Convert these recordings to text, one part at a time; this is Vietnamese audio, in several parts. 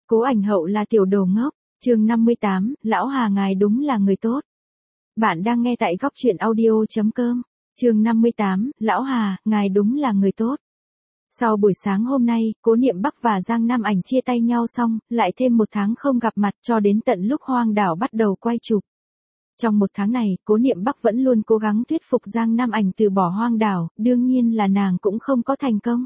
Cố Ảnh Hậu là tiểu đồ ngốc, chương 58, lão Hà ngài đúng là người tốt. Bạn đang nghe tại góc truyện audio.com, chương 58, lão Hà, ngài đúng là người tốt. Sau buổi sáng hôm nay, Cố Niệm Bắc và Giang Nam Ảnh chia tay nhau xong, lại thêm một tháng không gặp mặt cho đến tận lúc Hoang Đảo bắt đầu quay chụp. Trong một tháng này, Cố Niệm Bắc vẫn luôn cố gắng thuyết phục Giang Nam Ảnh từ bỏ Hoang Đảo, đương nhiên là nàng cũng không có thành công.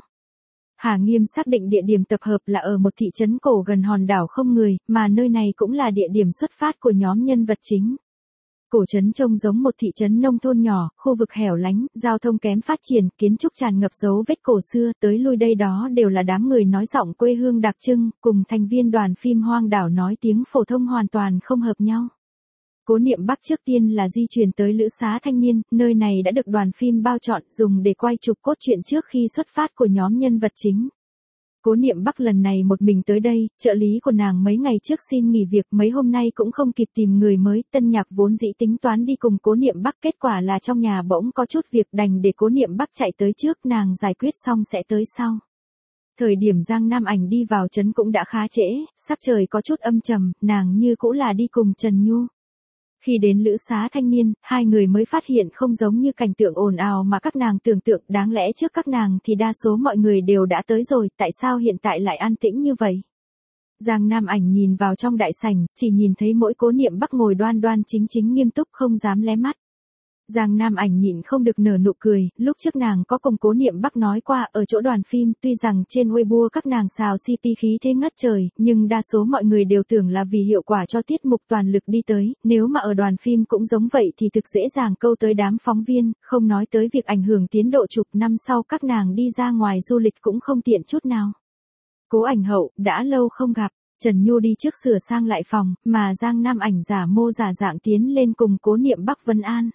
Hà Nghiêm xác định địa điểm tập hợp là ở một thị trấn cổ gần hòn đảo không người, mà nơi này cũng là địa điểm xuất phát của nhóm nhân vật chính. Cổ trấn trông giống một thị trấn nông thôn nhỏ, khu vực hẻo lánh, giao thông kém phát triển, kiến trúc tràn ngập dấu vết cổ xưa, tới lui đây đó đều là đám người nói giọng quê hương đặc trưng, cùng thành viên đoàn phim Hoang Đảo nói tiếng phổ thông hoàn toàn không hợp nhau. Cố Niệm Bắc trước tiên là di chuyển tới Lữ Xá Thanh Niên, nơi này đã được đoàn phim bao chọn dùng để quay chụp cốt truyện trước khi xuất phát của nhóm nhân vật chính. Cố Niệm Bắc lần này một mình tới đây, trợ lý của nàng mấy ngày trước xin nghỉ việc, mấy hôm nay cũng không kịp tìm người mới, Tân Nhạc vốn dĩ tính toán đi cùng Cố Niệm Bắc, kết quả là trong nhà bỗng có chút việc đành để Cố Niệm Bắc chạy tới trước, nàng giải quyết xong sẽ tới sau. Thời điểm Giang Nam Ảnh đi vào trấn cũng đã khá trễ, sắc trời có chút âm trầm, nàng như cũ là đi cùng Trần Nhu. Khi đến Lữ Xá Thanh Niên, hai người mới phát hiện không giống như cảnh tượng ồn ào mà các nàng tưởng tượng, đáng lẽ trước các nàng thì đa số mọi người đều đã tới rồi, tại sao hiện tại lại an tĩnh như vậy? Giang Nam Ảnh nhìn vào trong đại sảnh, chỉ nhìn thấy mỗi Cố Niệm Bắc ngồi đoan đoan chính chính nghiêm túc không dám lé mắt. Giang Nam Ảnh nhịn không được nở nụ cười, lúc trước nàng có cùng Cố Niệm Bắc nói qua, ở chỗ đoàn phim, tuy rằng trên Weibo các nàng xào CP khí thế ngất trời, nhưng đa số mọi người đều tưởng là vì hiệu quả cho tiết mục toàn lực đi tới, nếu mà ở đoàn phim cũng giống vậy thì thực dễ dàng câu tới đám phóng viên, không nói tới việc ảnh hưởng tiến độ chụp, năm sau các nàng đi ra ngoài du lịch cũng không tiện chút nào. Cố Ảnh Hậu, đã lâu không gặp. Trần Nhu đi trước sửa sang lại phòng, mà Giang Nam Ảnh giả mô giả dạng tiến lên cùng Cố Niệm Bắc vân an.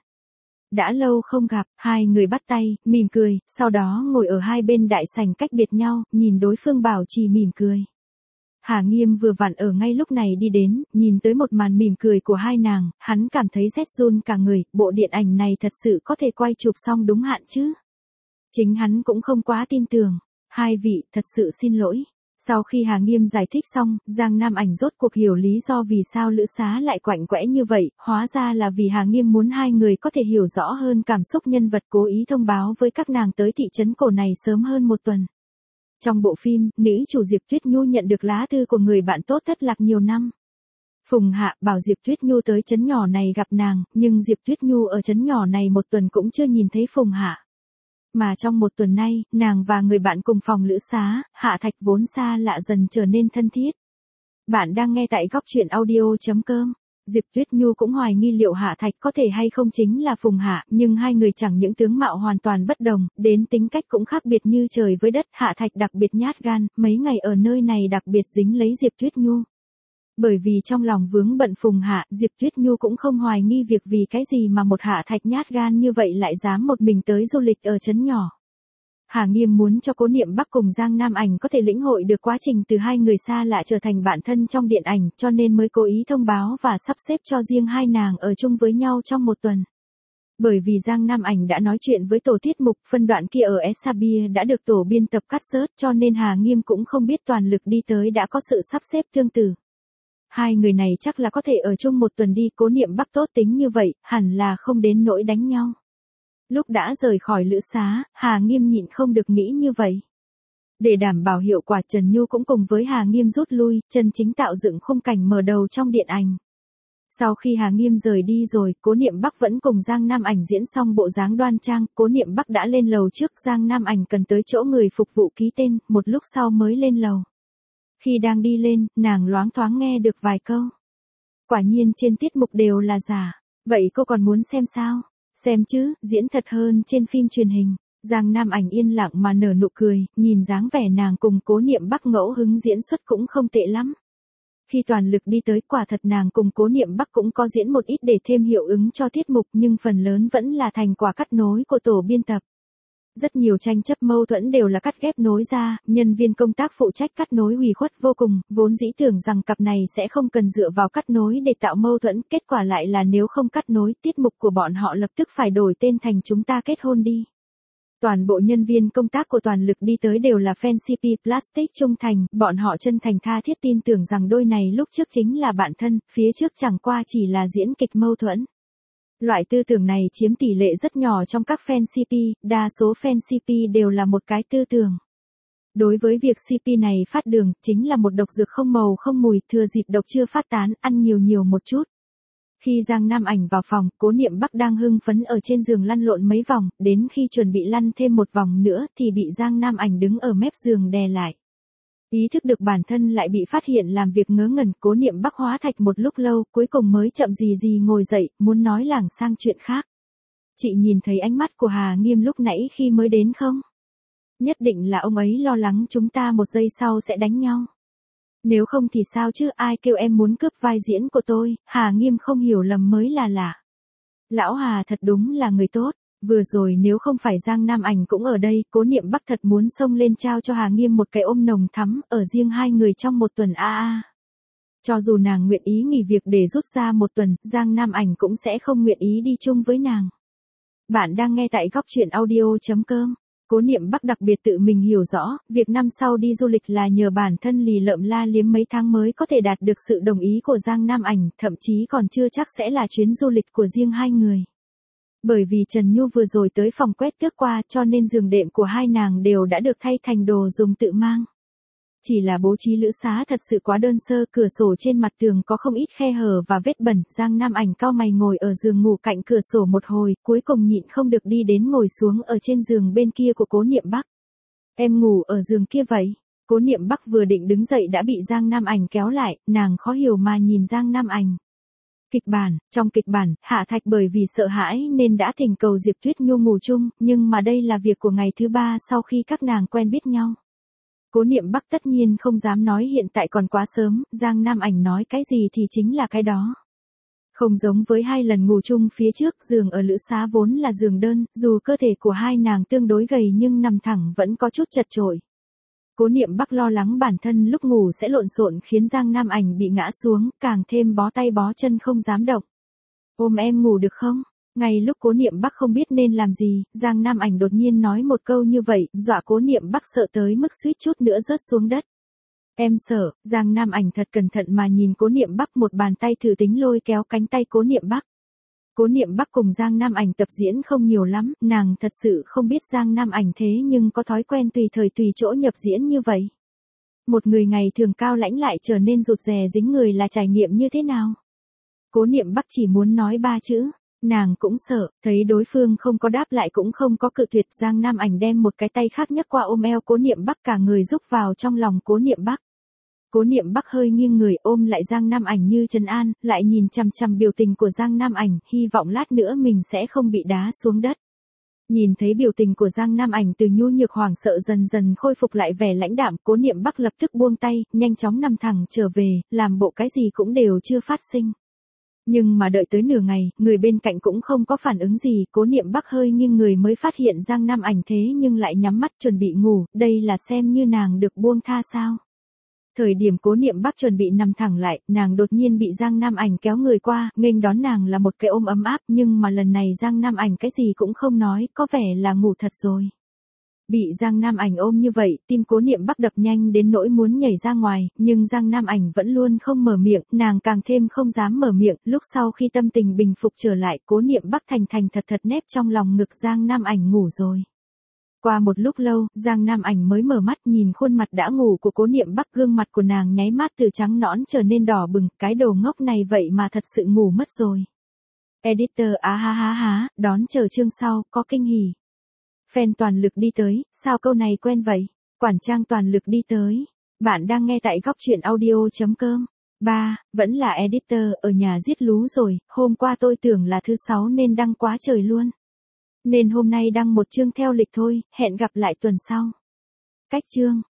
Đã lâu không gặp, hai người bắt tay, mỉm cười, sau đó ngồi ở hai bên đại sảnh cách biệt nhau, nhìn đối phương bảo trì mỉm cười. Hà Nghiêm vừa vặn ở ngay lúc này đi đến, nhìn tới một màn mỉm cười của hai nàng, hắn cảm thấy rét run cả người, bộ điện ảnh này thật sự có thể quay chụp xong đúng hạn chứ? Chính hắn cũng không quá tin tưởng. Hai vị, thật sự xin lỗi. Sau khi Hà Nghiêm giải thích xong, Giang Nam Ảnh rốt cuộc hiểu lý do vì sao Lữ Xá lại quạnh quẽ như vậy, hóa ra là vì Hà Nghiêm muốn hai người có thể hiểu rõ hơn cảm xúc nhân vật, cố ý thông báo với các nàng tới thị trấn cổ này sớm hơn một tuần. Trong bộ phim, nữ chủ Diệp Tuyết Nhu nhận được lá thư của người bạn tốt thất lạc nhiều năm. Phùng Hạ bảo Diệp Tuyết Nhu tới trấn nhỏ này gặp nàng, nhưng Diệp Tuyết Nhu ở trấn nhỏ này một tuần cũng chưa nhìn thấy Phùng Hạ. Mà trong một tuần nay, nàng và người bạn cùng phòng Lữ Xá, Hạ Thạch vốn xa lạ dần trở nên thân thiết. Bạn đang nghe tại góc truyện audio.com. Diệp Tuyết Nhu cũng hoài nghi liệu Hạ Thạch có thể hay không chính là Phùng Hạ, nhưng hai người chẳng những tướng mạo hoàn toàn bất đồng, đến tính cách cũng khác biệt như trời với đất. Hạ Thạch đặc biệt nhát gan, mấy ngày ở nơi này đặc biệt dính lấy Diệp Tuyết Nhu. Bởi vì trong lòng vướng bận Phùng Hạ, Diệp Tuyết Nhu cũng không hoài nghi việc vì cái gì mà một Hạ Thạch nhát gan như vậy lại dám một mình tới du lịch ở trấn nhỏ. Hà Nghiêm muốn cho Cố Niệm Bắc cùng Giang Nam Ảnh có thể lĩnh hội được quá trình từ hai người xa lạ trở thành bạn thân trong điện ảnh, cho nên mới cố ý thông báo và sắp xếp cho riêng hai nàng ở chung với nhau trong một tuần. Bởi vì Giang Nam Ảnh đã nói chuyện với tổ tiết mục, phân đoạn kia ở Sabia đã được tổ biên tập cắt rớt, cho nên Hà Nghiêm cũng không biết toàn lực đi tới đã có sự sắp xếp tương tự. Hai người này chắc là có thể ở chung một tuần đi, Cố Niệm Bắc tốt tính như vậy, hẳn là không đến nỗi đánh nhau. Lúc đã rời khỏi Lữ Xá, Hà Nghiêm nhịn không được nghĩ như vậy. Để đảm bảo hiệu quả, Trần Nhu cũng cùng với Hà Nghiêm rút lui, chân chính tạo dựng khung cảnh mở đầu trong điện ảnh. Sau khi Hà Nghiêm rời đi rồi, Cố Niệm Bắc vẫn cùng Giang Nam Ảnh diễn xong bộ dáng đoan trang, Cố Niệm Bắc đã lên lầu trước, Giang Nam Ảnh cần tới chỗ người phục vụ ký tên, một lúc sau mới lên lầu. Khi đang đi lên, nàng loáng thoáng nghe được vài câu. Quả nhiên trên tiết mục đều là giả. Vậy cô còn muốn xem sao? Xem chứ, diễn thật hơn trên phim truyền hình. Giang Nam Ảnh yên lặng mà nở nụ cười, nhìn dáng vẻ nàng cùng Cố Niệm Bắc ngẫu hứng diễn xuất cũng không tệ lắm. Khi toàn lực đi tới, quả thật nàng cùng Cố Niệm Bắc cũng có diễn một ít để thêm hiệu ứng cho tiết mục, nhưng phần lớn vẫn là thành quả cắt nối của tổ biên tập. Rất nhiều tranh chấp mâu thuẫn đều là cắt ghép nối ra, nhân viên công tác phụ trách cắt nối ủy khuất vô cùng, vốn dĩ tưởng rằng cặp này sẽ không cần dựa vào cắt nối để tạo mâu thuẫn, kết quả lại là nếu không cắt nối, tiết mục của bọn họ lập tức phải đổi tên thành Chúng ta kết hôn đi. Toàn bộ nhân viên công tác của Toàn Lực đi tới đều là fan CP Plastic trung thành, bọn họ chân thành tha thiết tin tưởng rằng đôi này lúc trước chính là bạn thân, phía trước chẳng qua chỉ là diễn kịch mâu thuẫn. Loại tư tưởng này chiếm tỷ lệ rất nhỏ trong các fan CP, đa số fan CP đều là một cái tư tưởng. Đối với việc CP này phát đường, chính là một độc dược không màu không mùi, thừa dịp độc chưa phát tán, ăn nhiều nhiều một chút. Khi Giang Nam Ảnh vào phòng, Cố Niệm Bắc đang hưng phấn ở trên giường lăn lộn mấy vòng, đến khi chuẩn bị lăn thêm một vòng nữa thì bị Giang Nam Ảnh đứng ở mép giường đè lại. Ý thức được bản thân lại bị phát hiện làm việc ngớ ngẩn, Cố Niệm Bắc hóa thạch một lúc lâu, cuối cùng mới chậm gì ngồi dậy, muốn nói lảng sang chuyện khác. Chị nhìn thấy ánh mắt của Hà Nghiêm lúc nãy khi mới đến không? Nhất định là ông ấy lo lắng chúng ta một giây sau sẽ đánh nhau. Nếu không thì sao chứ, ai kêu em muốn cướp vai diễn của tôi, Hà Nghiêm không hiểu lầm mới là lạ. Lão Hà thật đúng là người tốt, vừa rồi nếu không phải Giang Nam Ảnh cũng ở đây, Cố Niệm Bắc thật muốn xông lên trao cho Hà Nghiêm một cái ôm nồng thắm, ở riêng hai người trong một tuần a. Cho dù nàng nguyện ý nghỉ việc để rút ra một tuần, Giang Nam Ảnh cũng sẽ không nguyện ý đi chung với nàng. Bạn đang nghe tại góc truyện audio.com. Cố Niệm Bắc đặc biệt tự mình hiểu rõ, việc năm sau đi du lịch là nhờ bản thân lì lợm la liếm mấy tháng mới có thể đạt được sự đồng ý của Giang Nam Ảnh, thậm chí còn chưa chắc sẽ là chuyến du lịch của riêng hai người. Bởi vì Trần Nhu vừa rồi tới phòng quét tước qua cho nên giường đệm của hai nàng đều đã được thay thành đồ dùng tự mang. Chỉ là bố trí lữ xá thật sự quá đơn sơ, cửa sổ trên mặt tường có không ít khe hở và vết bẩn, Giang Nam Ảnh cau mày ngồi ở giường ngủ cạnh cửa sổ một hồi, cuối cùng nhịn không được đi đến ngồi xuống ở trên giường bên kia của Cố Niệm Bắc. Em ngủ ở giường kia vậy? Cố Niệm Bắc vừa định đứng dậy đã bị Giang Nam Ảnh kéo lại, nàng khó hiểu mà nhìn Giang Nam Ảnh. Trong kịch bản, Hạ Thạch bởi vì sợ hãi nên đã thỉnh cầu Diệp Tuyết Nhu ngủ chung, nhưng mà đây là việc của ngày thứ ba sau khi các nàng quen biết nhau. Cố Niệm Bắc tất nhiên không dám nói hiện tại còn quá sớm, Giang Nam Ảnh nói cái gì thì chính là cái đó. Không giống với hai lần ngủ chung phía trước, giường ở lữ xá vốn là giường đơn, dù cơ thể của hai nàng tương đối gầy nhưng nằm thẳng vẫn có chút chật chội. Cố Niệm Bắc lo lắng bản thân lúc ngủ sẽ lộn xộn khiến Giang Nam Ảnh bị ngã xuống, càng thêm bó tay bó chân không dám động. Ôm em ngủ được không? Ngay lúc Cố Niệm Bắc không biết nên làm gì, Giang Nam Ảnh đột nhiên nói một câu như vậy, dọa Cố Niệm Bắc sợ tới mức suýt chút nữa rớt xuống đất. Em sợ, Giang Nam Ảnh thật cẩn thận mà nhìn Cố Niệm Bắc, một bàn tay thử tính lôi kéo cánh tay Cố Niệm Bắc. Cố Niệm Bắc cùng Giang Nam Ảnh tập diễn không nhiều lắm, nàng thật sự không biết Giang Nam Ảnh thế nhưng có thói quen tùy thời tùy chỗ nhập diễn như vậy. Một người ngày thường cao lãnh lại trở nên rụt rè dính người là trải nghiệm như thế nào? Cố Niệm Bắc chỉ muốn nói ba chữ. Nàng cũng sợ, thấy đối phương không có đáp lại cũng không có cự tuyệt, Giang Nam Ảnh đem một cái tay khác nhấc qua ôm eo Cố Niệm Bắc, cả người rúc vào trong lòng Cố Niệm Bắc. Cố Niệm Bắc hơi nghiêng người ôm lại Giang Nam Ảnh như trấn an, lại nhìn chằm chằm biểu tình của Giang Nam Ảnh, hy vọng lát nữa mình sẽ không bị đá xuống đất. Nhìn thấy biểu tình của Giang Nam Ảnh từ nhu nhược hoảng sợ dần dần khôi phục lại vẻ lãnh đạm, Cố Niệm Bắc lập tức buông tay, nhanh chóng nằm thẳng trở về, làm bộ cái gì cũng đều chưa phát sinh. Nhưng mà đợi tới nửa ngày, người bên cạnh cũng không có phản ứng gì, Cố Niệm Bắc hơi nghiêng người mới phát hiện Giang Nam Ảnh thế nhưng lại nhắm mắt chuẩn bị ngủ, đây là xem như nàng được buông tha sao. Thời điểm Cố Niệm Bắc chuẩn bị nằm thẳng lại, nàng đột nhiên bị Giang Nam Ảnh kéo người qua, nghênh đón nàng là một cái ôm ấm áp, nhưng mà lần này Giang Nam Ảnh cái gì cũng không nói, có vẻ là ngủ thật rồi. Bị Giang Nam Ảnh ôm như vậy, tim Cố Niệm Bắc đập nhanh đến nỗi muốn nhảy ra ngoài, nhưng Giang Nam Ảnh vẫn luôn không mở miệng, nàng càng thêm không dám mở miệng, lúc sau khi tâm tình bình phục trở lại, Cố Niệm Bắc thành thật nép trong lòng ngực Giang Nam Ảnh ngủ rồi. Qua một lúc lâu, Giang Nam Ảnh mới mở mắt nhìn khuôn mặt đã ngủ của Cố Niệm Bắc, gương mặt của nàng nháy mắt từ trắng nõn trở nên đỏ bừng, cái đồ ngốc này vậy mà thật sự ngủ mất rồi. Editor ha, đón chờ chương sau, có kinh hỉ. Fan Toàn Lực đi tới, sao câu này quen vậy? Quản trang Toàn Lực đi tới. Bạn đang nghe tại góc truyện audio.com. Vẫn là editor, ở nhà giết lú rồi, hôm qua tôi tưởng là thứ 6 nên đăng quá trời luôn. Nên hôm nay đăng một chương theo lịch thôi, hẹn gặp lại tuần sau. Cách chương.